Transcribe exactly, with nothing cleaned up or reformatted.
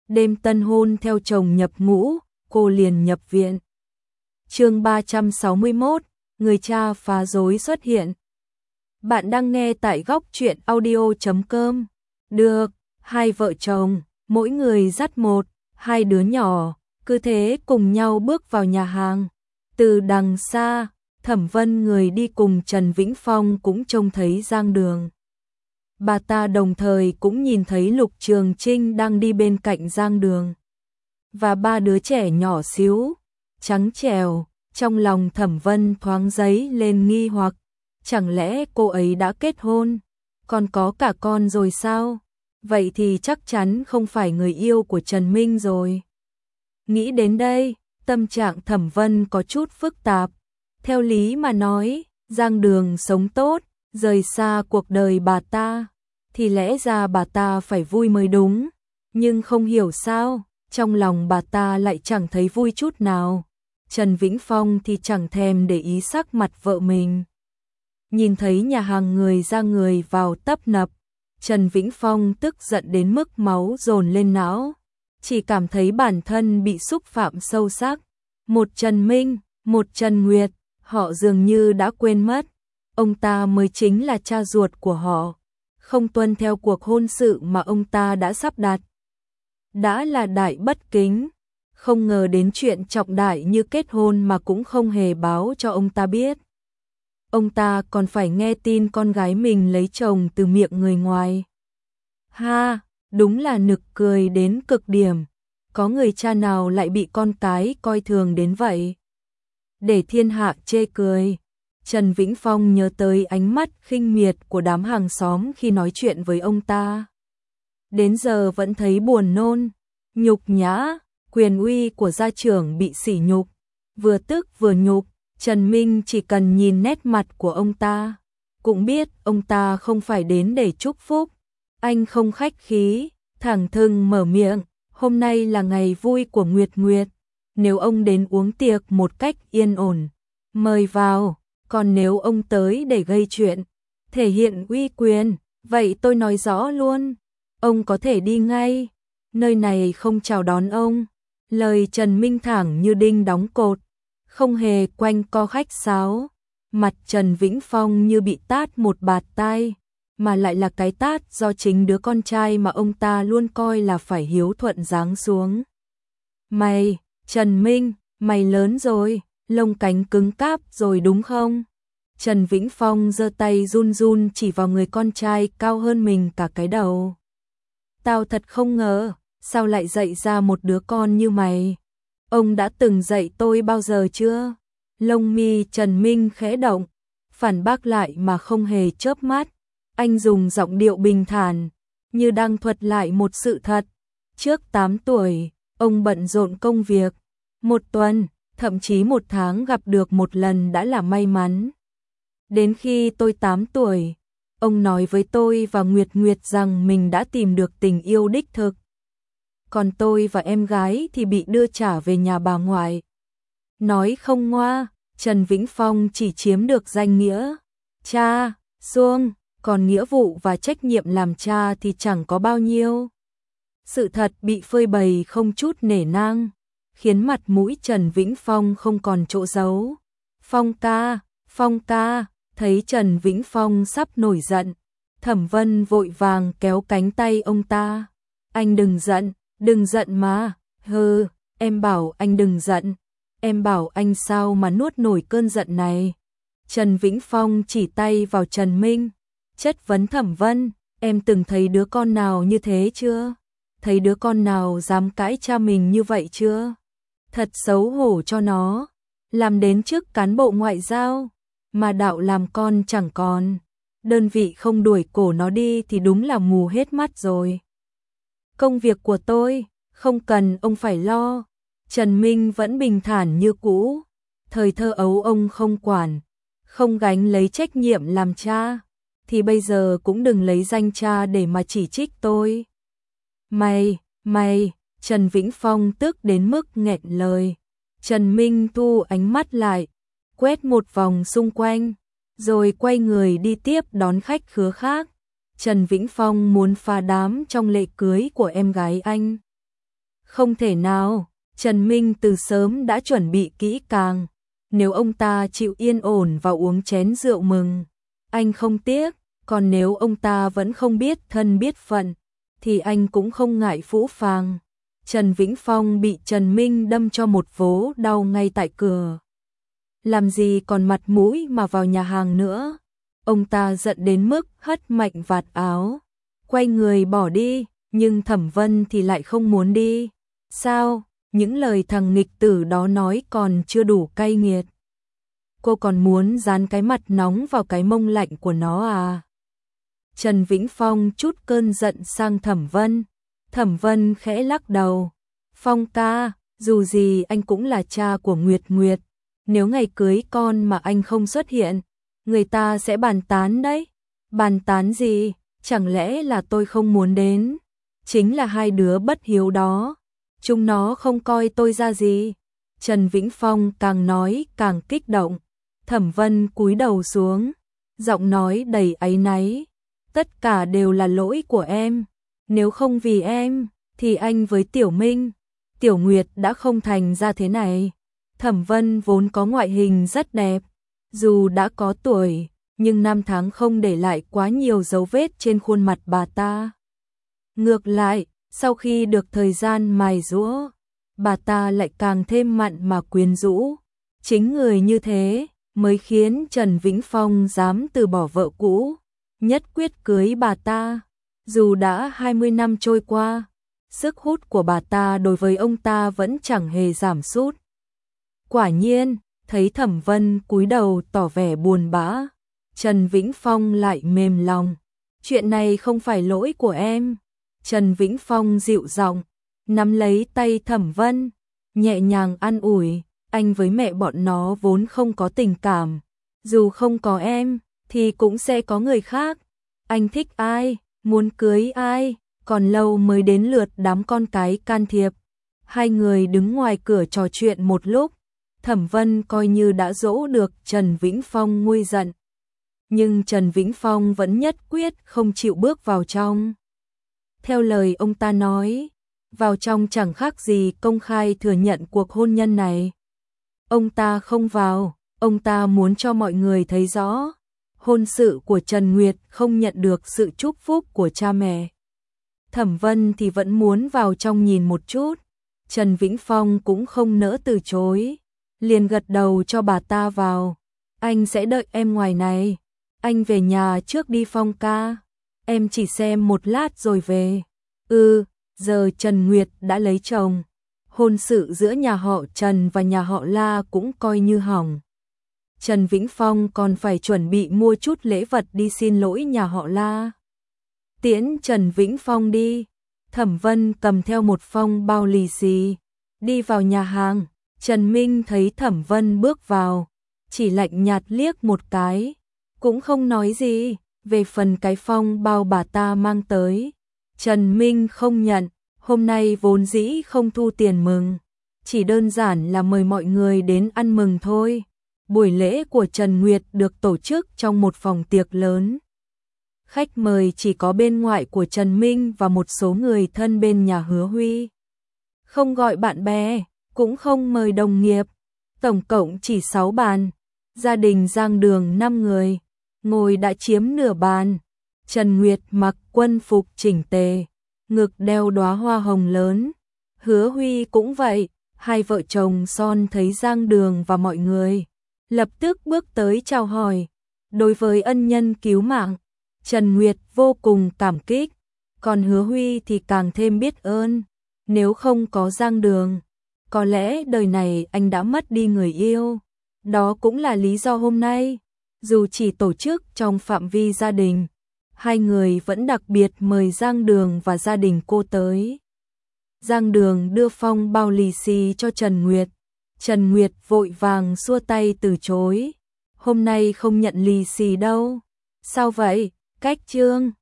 đêm tân hôn theo chồng nhập ngũ, cô liền nhập viện. Chương ba trăm sáu mươi mốt, người cha phá rối xuất hiện. Bạn đang nghe tại góc truyện audio chấm com. Được, hai vợ chồng, mỗi người dắt một, hai đứa nhỏ, cứ thế cùng nhau bước vào nhà hàng. Từ đằng xa, Thẩm Vân người đi cùng Trần Vĩnh Phong cũng trông thấy Giang Đường. Bà ta đồng thời cũng nhìn thấy Lục Trường Trinh đang đi bên cạnh Giang Đường. Và ba đứa trẻ nhỏ xíu, trắng trẻo, trong lòng Thẩm Vân thoáng dấy lên nghi hoặc. Chẳng lẽ cô ấy đã kết hôn, còn có cả con rồi sao? Vậy thì chắc chắn không phải người yêu của Trần Minh rồi. Nghĩ đến đây, tâm trạng Thẩm Vân có chút phức tạp. Theo lý mà nói, Giang Đường sống tốt, rời xa cuộc đời bà ta, thì lẽ ra bà ta phải vui mới đúng. Nhưng không hiểu sao, trong lòng bà ta lại chẳng thấy vui chút nào. Trần Vĩnh Phong thì chẳng thèm để ý sắc mặt vợ mình. Nhìn thấy nhà hàng người ra người vào tấp nập, Trần Vĩnh Phong tức giận đến mức máu dồn lên não. Chỉ cảm thấy bản thân bị xúc phạm sâu sắc. Một Trần Minh, một Trần Nguyệt, họ dường như đã quên mất. Ông ta mới chính là cha ruột của họ, không tuân theo cuộc hôn sự mà ông ta đã sắp đặt. Đã là đại bất kính, không ngờ đến chuyện trọng đại như kết hôn mà cũng không hề báo cho ông ta biết. Ông ta còn phải nghe tin con gái mình lấy chồng từ miệng người ngoài. Ha, đúng là nực cười đến cực điểm. Có người cha nào lại bị con cái coi thường đến vậy? Để thiên hạ chê cười. Trần Vĩnh Phong nhớ tới ánh mắt khinh miệt của đám hàng xóm khi nói chuyện với ông ta. Đến giờ vẫn thấy buồn nôn, nhục nhã, quyền uy của gia trưởng bị sỉ nhục. Vừa tức vừa nhục, Trần Minh chỉ cần nhìn nét mặt của ông ta, cũng biết ông ta không phải đến để chúc phúc. Anh không khách khí, thẳng thừng mở miệng, hôm nay là ngày vui của Nguyệt Nguyệt. Nếu ông đến uống tiệc một cách yên ổn, mời vào, còn nếu ông tới để gây chuyện, thể hiện uy quyền, vậy tôi nói rõ luôn, ông có thể đi ngay, nơi này không chào đón ông. Lời Trần Minh thẳng như đinh đóng cột, không hề quanh co khách sáo. Mặt Trần Vĩnh Phong như bị tát một bạt tai, mà lại là cái tát do chính đứa con trai mà ông ta luôn coi là phải hiếu thuận giáng xuống. Mày, Trần Minh, mày lớn rồi, lông cánh cứng cáp rồi đúng không? Trần Vĩnh Phong giơ tay run run chỉ vào người con trai cao hơn mình cả cái đầu. Tao thật không ngờ, sao lại dạy ra một đứa con như mày? Ông đã từng dạy tôi bao giờ chưa? Lông mi Trần Minh khẽ động, phản bác lại mà không hề chớp mắt. Anh dùng giọng điệu bình thản, như đang thuật lại một sự thật. Trước tám tuổi, ông bận rộn công việc. Một tuần, thậm chí một tháng gặp được một lần đã là may mắn. Đến khi tôi tám tuổi, ông nói với tôi và Nguyệt Nguyệt rằng mình đã tìm được tình yêu đích thực. Còn tôi và em gái thì bị đưa trả về nhà bà ngoại. Nói không ngoa, Trần Vĩnh Phong chỉ chiếm được danh nghĩa cha, xuông, còn nghĩa vụ và trách nhiệm làm cha thì chẳng có bao nhiêu. Sự thật bị phơi bày không chút nể nang, khiến mặt mũi Trần Vĩnh Phong không còn chỗ giấu. Phong ca, Phong ca, thấy Trần Vĩnh Phong sắp nổi giận, Thẩm Vân vội vàng kéo cánh tay ông ta. Anh đừng giận, đừng giận mà, hừ, em bảo anh đừng giận, em bảo anh sao mà nuốt nổi cơn giận này. Trần Vĩnh Phong chỉ tay vào Trần Minh, chất vấn Thẩm Vân, em từng thấy đứa con nào như thế chưa? Thấy đứa con nào dám cãi cha mình như vậy chưa? Thật xấu hổ cho nó, làm đến chức cán bộ ngoại giao, mà đạo làm con chẳng còn. Đơn vị không đuổi cổ nó đi thì đúng là mù hết mắt rồi. Công việc của tôi, không cần ông phải lo. Trần Minh vẫn bình thản như cũ. Thời thơ ấu ông không quản, không gánh lấy trách nhiệm làm cha, thì bây giờ cũng đừng lấy danh cha để mà chỉ trích tôi. Mày, mày, Trần Vĩnh Phong tức đến mức nghẹn lời. Trần Minh thu ánh mắt lại, quét một vòng xung quanh, rồi quay người đi tiếp đón khách khứa khác. Trần Vĩnh Phong muốn phá đám trong lễ cưới của em gái anh. Không thể nào, Trần Minh từ sớm đã chuẩn bị kỹ càng. Nếu ông ta chịu yên ổn và uống chén rượu mừng, anh không tiếc. Còn nếu ông ta vẫn không biết thân biết phận, thì anh cũng không ngại phũ phàng. Trần Vĩnh Phong bị Trần Minh đâm cho một vố đau ngay tại cửa. Làm gì còn mặt mũi mà vào nhà hàng nữa. Ông ta giận đến mức hất mạnh vạt áo, quay người bỏ đi, nhưng Thẩm Vân thì lại không muốn đi. Sao? Những lời thằng nghịch tử đó nói còn chưa đủ cay nghiệt. Cô còn muốn dán cái mặt nóng vào cái mông lạnh của nó à? Trần Vĩnh Phong chút cơn giận sang Thẩm Vân. Thẩm Vân khẽ lắc đầu. Phong ca, dù gì anh cũng là cha của Nguyệt Nguyệt. Nếu ngày cưới con mà anh không xuất hiện, người ta sẽ bàn tán đấy. Bàn tán gì? Chẳng lẽ là tôi không muốn đến? Chính là hai đứa bất hiếu đó. Chúng nó không coi tôi ra gì. Trần Vĩnh Phong càng nói càng kích động. Thẩm Vân cúi đầu xuống, giọng nói đầy áy náy. Tất cả đều là lỗi của em. Nếu không vì em, thì anh với Tiểu Minh, Tiểu Nguyệt đã không thành ra thế này. Thẩm Vân vốn có ngoại hình rất đẹp. Dù đã có tuổi, nhưng năm tháng không để lại quá nhiều dấu vết trên khuôn mặt bà ta. Ngược lại, sau khi được thời gian mài giũa, bà ta lại càng thêm mặn mà quyến rũ. Chính người như thế mới khiến Trần Vĩnh Phong dám từ bỏ vợ cũ, nhất quyết cưới bà ta. Dù đã hai mươi năm trôi qua, sức hút của bà ta đối với ông ta vẫn chẳng hề giảm sút. Quả nhiên, thấy Thẩm Vân cúi đầu tỏ vẻ buồn bã, Trần Vĩnh Phong lại mềm lòng. Chuyện này không phải lỗi của em. Trần Vĩnh Phong dịu giọng, nắm lấy tay Thẩm Vân, nhẹ nhàng an ủi. Anh với mẹ bọn nó vốn không có tình cảm. Dù không có em, thì cũng sẽ có người khác. Anh thích ai, muốn cưới ai, còn lâu mới đến lượt đám con cái can thiệp. Hai người đứng ngoài cửa trò chuyện một lúc. Thẩm Vân coi như đã dỗ được Trần Vĩnh Phong nguôi giận. Nhưng Trần Vĩnh Phong vẫn nhất quyết không chịu bước vào trong. Theo lời ông ta nói, vào trong chẳng khác gì công khai thừa nhận cuộc hôn nhân này. Ông ta không vào, ông ta muốn cho mọi người thấy rõ. Hôn sự của Trần Nguyệt không nhận được sự chúc phúc của cha mẹ. Thẩm Vân thì vẫn muốn vào trong nhìn một chút. Trần Vĩnh Phong cũng không nỡ từ chối, liền gật đầu cho bà ta vào. Anh sẽ đợi em ngoài này. Anh về nhà trước đi Phong ca. Em chỉ xem một lát rồi về. Ừ, giờ Trần Nguyệt đã lấy chồng. Hôn sự giữa nhà họ Trần và nhà họ La cũng coi như hỏng. Trần Vĩnh Phong còn phải chuẩn bị mua chút lễ vật đi xin lỗi nhà họ La. Tiễn Trần Vĩnh Phong đi. Thẩm Vân cầm theo một phong bao lì xì, đi vào nhà hàng. Trần Minh thấy Thẩm Vân bước vào, chỉ lạnh nhạt liếc một cái, cũng không nói gì. Về phần cái phong bao bà ta mang tới, Trần Minh không nhận. Hôm nay vốn dĩ không thu tiền mừng, chỉ đơn giản là mời mọi người đến ăn mừng thôi. Buổi lễ của Trần Nguyệt được tổ chức trong một phòng tiệc lớn. Khách mời chỉ có bên ngoại của Trần Minh và một số người thân bên nhà Hứa Huy. Không gọi bạn bè, cũng không mời đồng nghiệp. Tổng cộng chỉ sáu bàn. Gia đình Giang Đường năm người, ngồi đã chiếm nửa bàn. Trần Nguyệt mặc quân phục chỉnh tề, ngực đeo đóa hoa hồng lớn. Hứa Huy cũng vậy. Hai vợ chồng son thấy Giang Đường và mọi người, lập tức bước tới chào hỏi. Đối với ân nhân cứu mạng, Trần Nguyệt vô cùng cảm kích, còn Hứa Huy thì càng thêm biết ơn. Nếu không có Giang Đường, có lẽ đời này anh đã mất đi người yêu. Đó cũng là lý do hôm nay, dù chỉ tổ chức trong phạm vi gia đình, hai người vẫn đặc biệt mời Giang Đường và gia đình cô tới. Giang Đường đưa phong bao lì xì cho Trần Nguyệt. Trần Nguyệt vội vàng xua tay từ chối. Hôm nay không nhận lì xì đâu. Sao vậy? Cách trương.